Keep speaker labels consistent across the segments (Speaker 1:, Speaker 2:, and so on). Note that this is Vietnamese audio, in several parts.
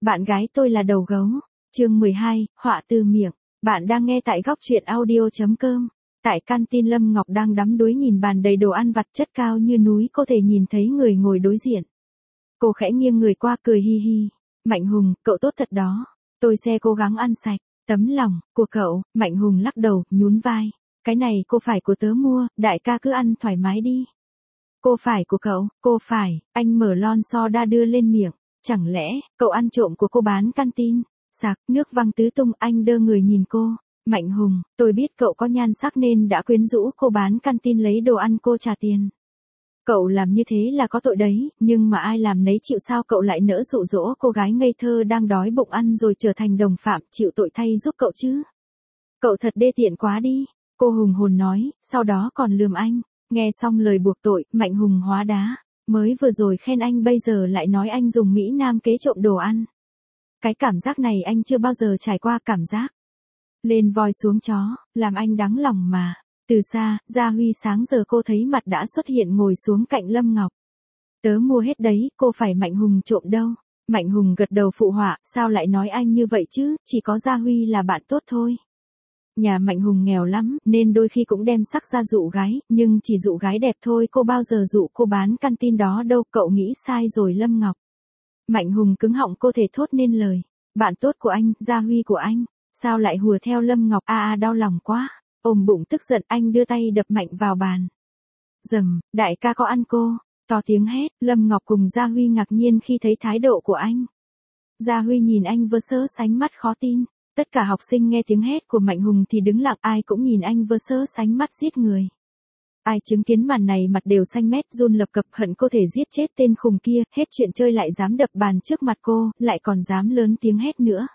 Speaker 1: Bạn gái tôi là đầu gấu. Chương 12, họa từ miệng. Bạn đang nghe tại góc truyện audio.com. Tại canteen Lâm Ngọc đang đắm đuối nhìn bàn đầy đồ ăn vặt chất cao như núi, cô thể nhìn thấy người ngồi đối diện. Cô khẽ nghiêng người qua cười hi hi. Mạnh Hùng, cậu tốt thật đó. Tôi sẽ cố gắng ăn sạch. Tấm lòng của cậu. Mạnh Hùng lắc đầu, nhún vai. Cái này cô phải của tớ mua, đại ca cứ ăn thoải mái đi. Cô phải của cậu, cô phải. Anh mở lon soda đưa lên miệng. Chẳng lẽ, cậu ăn trộm của cô bán canteen? Sặc, nước văng tứ tung, anh đơ người nhìn cô. Mạnh Hùng, tôi biết cậu có nhan sắc nên đã quyến rũ cô bán canteen lấy đồ ăn cô trả tiền. Cậu làm như thế là có tội đấy, nhưng mà ai làm nấy chịu, sao cậu lại nỡ dụ dỗ cô gái ngây thơ đang đói bụng ăn rồi trở thành đồng phạm chịu tội thay giúp cậu chứ? Cậu thật đê tiện quá đi, cô hùng hồn nói, sau đó còn lườm anh. Nghe xong lời buộc tội, Mạnh Hùng hóa đá. Mới vừa rồi khen anh bây giờ lại nói anh dùng Mỹ Nam kế trộm đồ ăn. Cái cảm giác này anh chưa bao giờ trải qua, cảm giác lên voi xuống chó, làm anh đắng lòng mà. Từ xa, Gia Huy sáng giờ cô thấy mặt đã xuất hiện ngồi xuống cạnh Lâm Ngọc. Tớ mua hết đấy, cô phải Mạnh Hùng trộm đâu. Mạnh Hùng gật đầu phụ họa, sao lại nói anh như vậy chứ, chỉ có Gia Huy là bạn tốt thôi. Nhà Mạnh Hùng nghèo lắm, nên đôi khi cũng đem sắc ra dụ gái, nhưng chỉ dụ gái đẹp thôi, cô bao giờ dụ cô bán canteen đó đâu, cậu nghĩ sai rồi Lâm Ngọc. Mạnh Hùng cứng họng, cô thể thốt nên lời. Bạn tốt của anh, Gia Huy của anh, sao lại hùa theo Lâm Ngọc, đau lòng quá. Ôm bụng tức giận, anh đưa tay đập mạnh vào bàn. Dầm, đại ca có ăn cô, to tiếng hét. Lâm Ngọc cùng Gia Huy ngạc nhiên khi thấy thái độ của anh. Gia Huy nhìn anh vơ sớ sánh mắt khó tin. Tất cả học sinh nghe tiếng hét của Mạnh Hùng thì đứng lặng, ai cũng nhìn anh vơ sớ sánh mắt giết người. Ai chứng kiến màn này mặt đều xanh mét run lập cập, hận cô thể giết chết tên khùng kia, hết chuyện chơi lại dám đập bàn trước mặt cô, lại còn dám lớn tiếng hét nữa.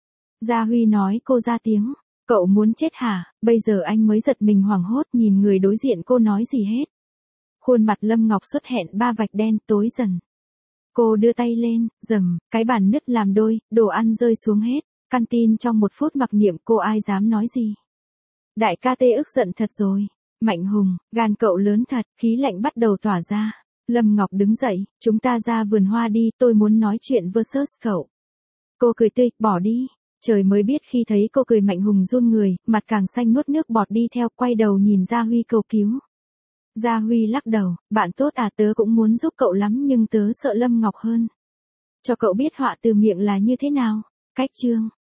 Speaker 1: Gia Huy nói cô ra tiếng, cậu muốn chết hả? Bây giờ anh mới giật mình hoảng hốt nhìn người đối diện, cô nói gì hết. Khuôn mặt Lâm Ngọc xuất hiện ba vạch đen tối dần. Cô đưa tay lên, dầm, cái bàn nứt làm đôi, đồ ăn rơi xuống hết. Canteen trong một phút mặc niệm, cô ai dám nói gì. Đại ca tê ức giận thật rồi. Mạnh Hùng, gan cậu lớn thật, khí lạnh bắt đầu tỏa ra. Lâm Ngọc đứng dậy, chúng ta ra vườn hoa đi, tôi muốn nói chuyện versus cậu. Cô cười tươi, bỏ đi. Trời mới biết khi thấy cô cười, Mạnh Hùng run người, mặt càng xanh nuốt nước bọt đi theo, quay đầu nhìn Gia Huy cầu cứu. Gia Huy lắc đầu, bạn tốt tớ cũng muốn giúp cậu lắm nhưng tớ sợ Lâm Ngọc hơn. Cho cậu biết họa từ miệng là như thế nào. Cách chương